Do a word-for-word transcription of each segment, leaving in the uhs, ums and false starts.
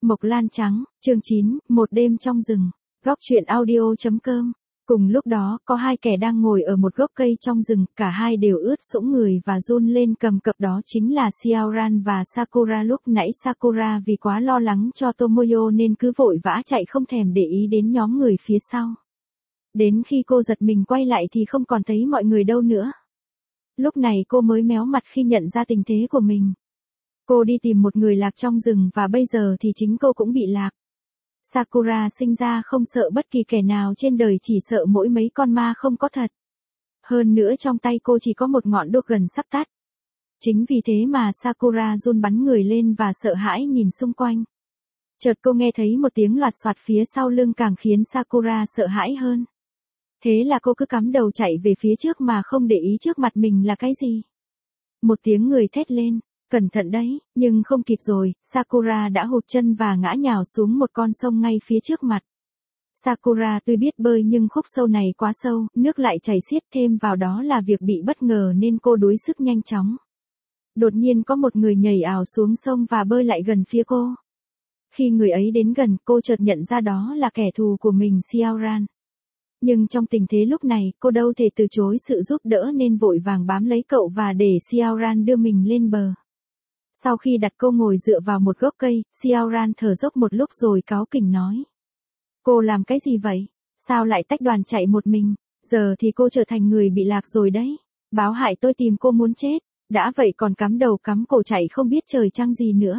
Mộc Lan Trắng, chương chín, một đêm trong rừng. Góc truyện audio.com. Cùng lúc đó, có hai kẻ đang ngồi ở một gốc cây trong rừng, cả hai đều ướt sũng người và run lên cầm cập, đó chính là Xiaoran và Sakura. Lúc nãy Sakura vì quá lo lắng cho Tomoyo nên cứ vội vã chạy không thèm để ý đến nhóm người phía sau. Đến khi cô giật mình quay lại thì không còn thấy mọi người đâu nữa. Lúc này cô mới méo mặt khi nhận ra tình thế của mình. Cô đi tìm một người lạc trong rừng và bây giờ thì chính cô cũng bị lạc. Sakura sinh ra không sợ bất kỳ kẻ nào trên đời, chỉ sợ mỗi mấy con ma không có thật. Hơn nữa trong tay cô chỉ có một ngọn đuốc gần sắp tắt. Chính vì thế mà Sakura run bắn người lên và sợ hãi nhìn xung quanh. Chợt cô nghe thấy một tiếng loạt soạt phía sau lưng càng khiến Sakura sợ hãi hơn. Thế là cô cứ cắm đầu chạy về phía trước mà không để ý trước mặt mình là cái gì. Một tiếng người thét lên. Cẩn thận đấy, nhưng không kịp rồi, Sakura đã hụt chân và ngã nhào xuống một con sông ngay phía trước mặt. Sakura tuy biết bơi nhưng khúc sâu này quá sâu, nước lại chảy xiết, thêm vào đó là việc bị bất ngờ nên cô đuối sức nhanh chóng. Đột nhiên có một người nhảy ào xuống sông và bơi lại gần phía cô. Khi người ấy đến gần, cô chợt nhận ra đó là kẻ thù của mình, Xiaoran. Nhưng trong tình thế lúc này, cô đâu thể từ chối sự giúp đỡ nên vội vàng bám lấy cậu và để Xiaoran đưa mình lên bờ. Sau khi đặt cô ngồi dựa vào một gốc cây, Xiaoran thở dốc một lúc rồi cáu kỉnh nói. Cô làm cái gì vậy? Sao lại tách đoàn chạy một mình? Giờ thì cô trở thành người bị lạc rồi đấy. Báo hại tôi tìm cô muốn chết. Đã vậy còn cắm đầu cắm cổ chạy không biết trời trăng gì nữa.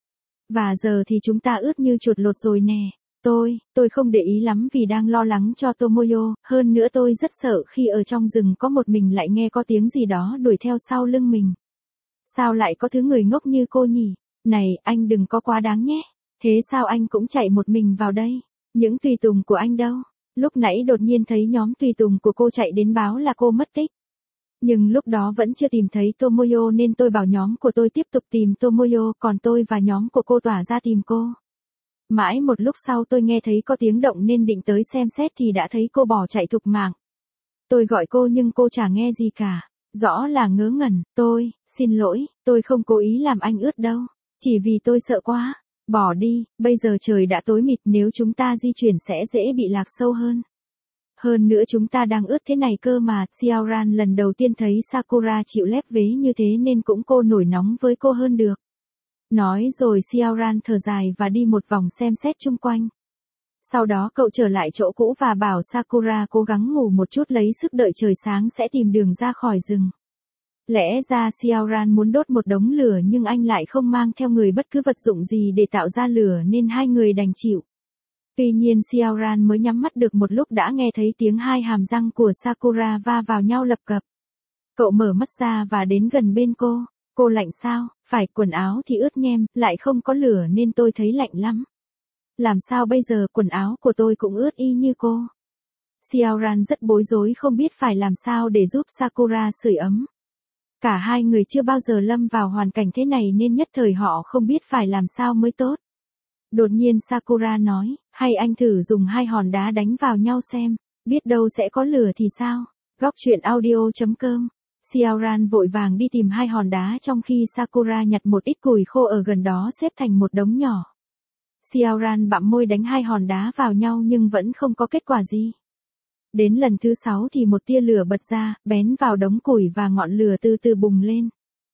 Và giờ thì chúng ta ướt như chuột lột rồi nè. Tôi, tôi không để ý lắm vì đang lo lắng cho Tomoyo. Hơn nữa tôi rất sợ khi ở trong rừng có một mình lại nghe có tiếng gì đó đuổi theo sau lưng mình. Sao lại có thứ người ngốc như cô nhỉ? Này, anh đừng có quá đáng nhé. Thế sao anh cũng chạy một mình vào đây? Những tùy tùng của anh đâu? Lúc nãy đột nhiên thấy nhóm tùy tùng của cô chạy đến báo là cô mất tích. Nhưng lúc đó vẫn chưa tìm thấy Tomoyo nên tôi bảo nhóm của tôi tiếp tục tìm Tomoyo, còn tôi và nhóm của cô tỏa ra tìm cô. Mãi một lúc sau tôi nghe thấy có tiếng động nên định tới xem xét thì đã thấy cô bỏ chạy thục mạng. Tôi gọi cô nhưng cô chả nghe gì cả. Rõ là ngớ ngẩn. Tôi, xin lỗi, tôi không cố ý làm anh ướt đâu. Chỉ vì tôi sợ quá. Bỏ đi, bây giờ trời đã tối mịt, nếu chúng ta di chuyển sẽ dễ bị lạc sâu hơn. Hơn nữa chúng ta đang ướt thế này cơ mà. Xiaoran lần đầu tiên thấy Sakura chịu lép vế như thế nên cũng cô nổi nóng với cô hơn được. Nói rồi Xiaoran thở dài và đi một vòng xem xét chung quanh. Sau đó cậu trở lại chỗ cũ và bảo Sakura cố gắng ngủ một chút lấy sức, đợi trời sáng sẽ tìm đường ra khỏi rừng. Lẽ ra Xiaoran muốn đốt một đống lửa nhưng anh lại không mang theo người bất cứ vật dụng gì để tạo ra lửa nên hai người đành chịu. Tuy nhiên Xiaoran mới nhắm mắt được một lúc đã nghe thấy tiếng hai hàm răng của Sakura va vào nhau lập cập. Cậu mở mắt ra và đến gần bên cô. Cô lạnh sao? Phải, quần áo thì ướt nhem, lại không có lửa nên tôi thấy lạnh lắm. Làm sao bây giờ, quần áo của tôi cũng ướt y như cô. Xiaoran rất bối rối không biết phải làm sao để giúp Sakura sưởi ấm. Cả hai người chưa bao giờ lâm vào hoàn cảnh thế này nên nhất thời họ không biết phải làm sao mới tốt. Đột nhiên Sakura nói, hay anh thử dùng hai hòn đá đánh vào nhau xem, biết đâu sẽ có lửa thì sao. Góc truyện audio.com. Xiaoran vội vàng đi tìm hai hòn đá trong khi Sakura nhặt một ít củi khô ở gần đó xếp thành một đống nhỏ. Xiaoran bặm môi đánh hai hòn đá vào nhau nhưng vẫn không có kết quả gì. Đến lần thứ sáu thì một tia lửa bật ra, bén vào đống củi và ngọn lửa từ từ bùng lên.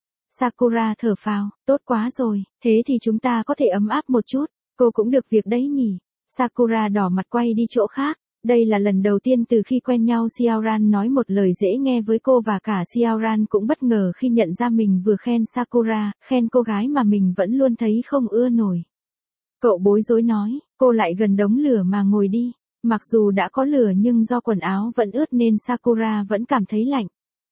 Sakura thở phào, tốt quá rồi, thế thì chúng ta có thể ấm áp một chút, cô cũng được việc đấy nhỉ. Sakura đỏ mặt quay đi chỗ khác. Đây là lần đầu tiên từ khi quen nhau Xiaoran nói một lời dễ nghe với cô và cả Xiaoran cũng bất ngờ khi nhận ra mình vừa khen Sakura, khen cô gái mà mình vẫn luôn thấy không ưa nổi. Cậu bối rối nói, cô lại gần đống lửa mà ngồi đi. Mặc dù đã có lửa nhưng do quần áo vẫn ướt nên Sakura vẫn cảm thấy lạnh.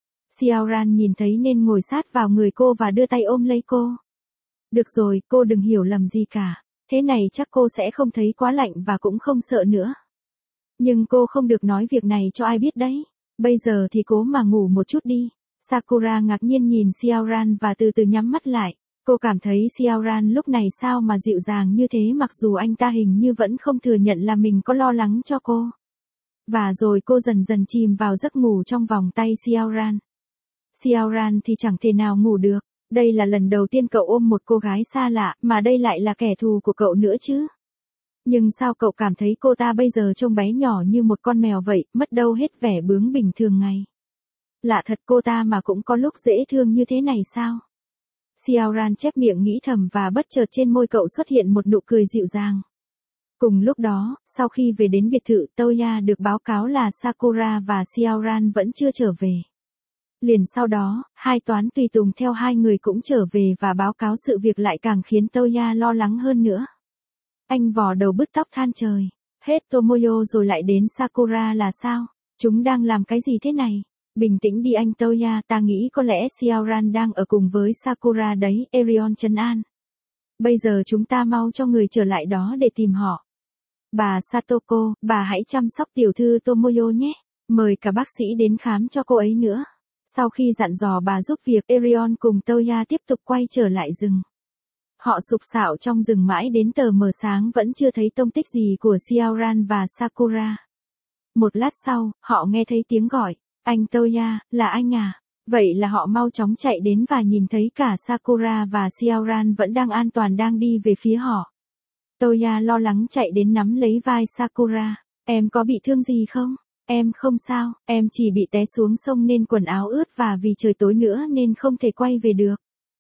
Xiaoran nhìn thấy nên ngồi sát vào người cô và đưa tay ôm lấy cô. Được rồi, cô đừng hiểu lầm gì cả. Thế này chắc cô sẽ không thấy quá lạnh và cũng không sợ nữa. Nhưng cô không được nói việc này cho ai biết đấy. Bây giờ thì cố mà ngủ một chút đi. Sakura ngạc nhiên nhìn Xiaoran và từ từ nhắm mắt lại. Cô cảm thấy Xiaoran lúc này sao mà dịu dàng như thế, mặc dù anh ta hình như vẫn không thừa nhận là mình có lo lắng cho cô. Và rồi cô dần dần chìm vào giấc ngủ trong vòng tay Xiaoran. Xiaoran thì chẳng thể nào ngủ được. Đây là lần đầu tiên cậu ôm một cô gái xa lạ, mà đây lại là kẻ thù của cậu nữa chứ. Nhưng sao cậu cảm thấy cô ta bây giờ trông bé nhỏ như một con mèo vậy, mất đâu hết vẻ bướng bỉnh thường ngày. Lạ thật, cô ta mà cũng có lúc dễ thương như thế này sao? Xiaoran chép miệng nghĩ thầm và bất chợt trên môi cậu xuất hiện một nụ cười dịu dàng. Cùng lúc đó, sau khi về đến biệt thự, Toya được báo cáo là Sakura và Xiaoran vẫn chưa trở về. Liền sau đó, hai toán tùy tùng theo hai người cũng trở về và báo cáo sự việc lại càng khiến Toya lo lắng hơn nữa. Anh vò đầu bứt tóc than trời. Hết Tomoyo rồi lại đến Sakura là sao? Chúng đang làm cái gì thế này? Bình tĩnh đi anh Toya, ta nghĩ có lẽ Xiaoran đang ở cùng với Sakura đấy, Erion trấn an. Bây giờ chúng ta mau cho người trở lại đó để tìm họ. Bà Satoko, bà hãy chăm sóc tiểu thư Tomoyo nhé. Mời cả bác sĩ đến khám cho cô ấy nữa. Sau khi dặn dò bà giúp việc, Erion cùng Toya tiếp tục quay trở lại rừng. Họ sục sạo trong rừng mãi đến tờ mờ sáng vẫn chưa thấy tông tích gì của Xiaoran và Sakura. Một lát sau, họ nghe thấy tiếng gọi. Anh Toya, là anh à? Vậy là họ mau chóng chạy đến và nhìn thấy cả Sakura và Xiaoran vẫn đang an toàn đang đi về phía họ. Toya lo lắng chạy đến nắm lấy vai Sakura. Em có bị thương gì không? Em không sao, em chỉ bị té xuống sông nên quần áo ướt và vì trời tối nữa nên không thể quay về được.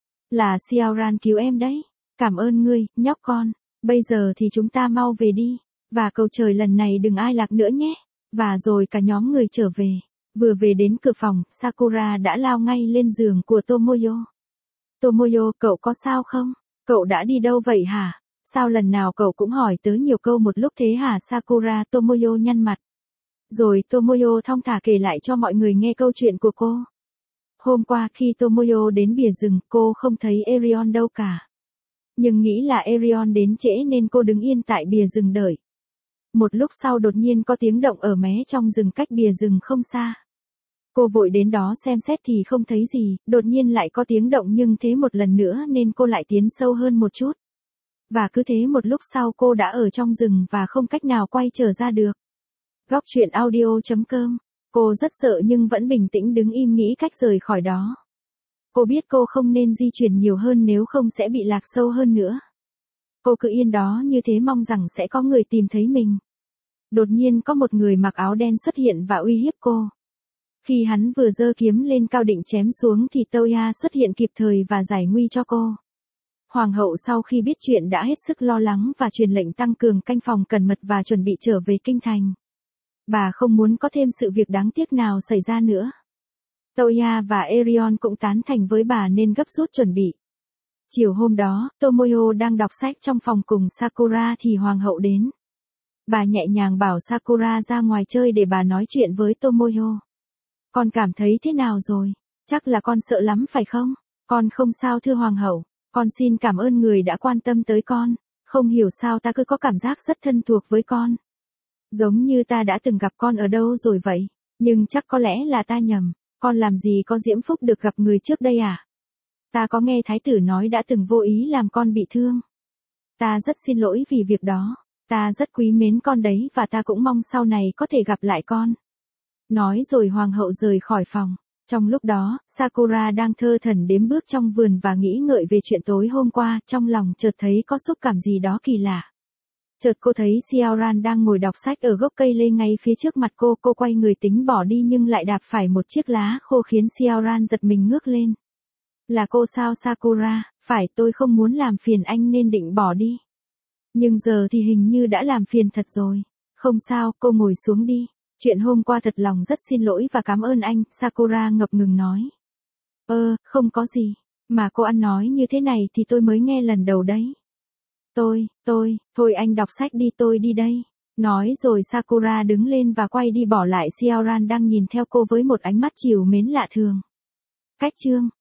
Là Xiaoran cứu em đấy. Cảm ơn ngươi, nhóc con. Bây giờ thì chúng ta mau về đi. Và cầu trời lần này đừng ai lạc nữa nhé. Và rồi cả nhóm người trở về. Vừa về đến cửa phòng, Sakura đã lao ngay lên giường của Tomoyo. Tomoyo, cậu có sao không? Cậu đã đi đâu vậy hả? Sao lần nào cậu cũng hỏi tớ nhiều câu một lúc thế hả Sakura? Tomoyo nhăn mặt. Rồi Tomoyo thong thả kể lại cho mọi người nghe câu chuyện của cô. Hôm qua khi Tomoyo đến bìa rừng, cô không thấy Erion đâu cả. Nhưng nghĩ là Erion đến trễ nên cô đứng yên tại bìa rừng đợi. Một lúc sau đột nhiên có tiếng động ở mé trong rừng cách bìa rừng không xa. Cô vội đến đó xem xét thì không thấy gì, đột nhiên lại có tiếng động nhưng thế một lần nữa nên cô lại tiến sâu hơn một chút. Và cứ thế một lúc sau cô đã ở trong rừng và không cách nào quay trở ra được. Góc truyện audio chấm com. Cô rất sợ nhưng vẫn bình tĩnh đứng im nghĩ cách rời khỏi đó. Cô biết cô không nên di chuyển nhiều hơn nếu không sẽ bị lạc sâu hơn nữa. Cô cứ yên đó như thế mong rằng sẽ có người tìm thấy mình. Đột nhiên có một người mặc áo đen xuất hiện và uy hiếp cô. Khi hắn vừa giơ kiếm lên cao định chém xuống thì Toya xuất hiện kịp thời và giải nguy cho cô. Hoàng hậu sau khi biết chuyện đã hết sức lo lắng và truyền lệnh tăng cường canh phòng cẩn mật và chuẩn bị trở về kinh thành. Bà không muốn có thêm sự việc đáng tiếc nào xảy ra nữa. Toya và Erion cũng tán thành với bà nên gấp rút chuẩn bị. Chiều hôm đó, Tomoyo đang đọc sách trong phòng cùng Sakura thì hoàng hậu đến. Bà nhẹ nhàng bảo Sakura ra ngoài chơi để bà nói chuyện với Tomoyo. Con cảm thấy thế nào rồi? Chắc là con sợ lắm phải không? Con không sao thưa hoàng hậu. Con xin cảm ơn người đã quan tâm tới con. Không hiểu sao ta cứ có cảm giác rất thân thuộc với con. Giống như ta đã từng gặp con ở đâu rồi vậy. Nhưng chắc có lẽ là ta nhầm. Con làm gì có diễm phúc được gặp người trước đây à? Ta có nghe thái tử nói đã từng vô ý làm con bị thương. Ta rất xin lỗi vì việc đó. Ta rất quý mến con đấy và ta cũng mong sau này có thể gặp lại con. Nói rồi hoàng hậu rời khỏi phòng. Trong lúc đó, Sakura đang thơ thẩn đếm bước trong vườn và nghĩ ngợi về chuyện tối hôm qua, trong lòng chợt thấy có xúc cảm gì đó kỳ lạ. Chợt cô thấy Xiaoran đang ngồi đọc sách ở gốc cây lê ngay phía trước mặt cô, cô quay người tính bỏ đi nhưng lại đạp phải một chiếc lá khô khiến Xiaoran giật mình ngước lên. Là cô sao Sakura? Phải, tôi không muốn làm phiền anh nên định bỏ đi. Nhưng giờ thì hình như đã làm phiền thật rồi. Không sao, cô ngồi xuống đi. Chuyện hôm qua thật lòng rất xin lỗi và cảm ơn anh, Sakura ngập ngừng nói. Ơ, không có gì. Mà cô ăn nói như thế này thì tôi mới nghe lần đầu đấy. Tôi, tôi, thôi anh đọc sách đi tôi đi đây. Nói rồi Sakura đứng lên và quay đi bỏ lại Xiaoran đang nhìn theo cô với một ánh mắt trìu mến lạ thường. Cách chương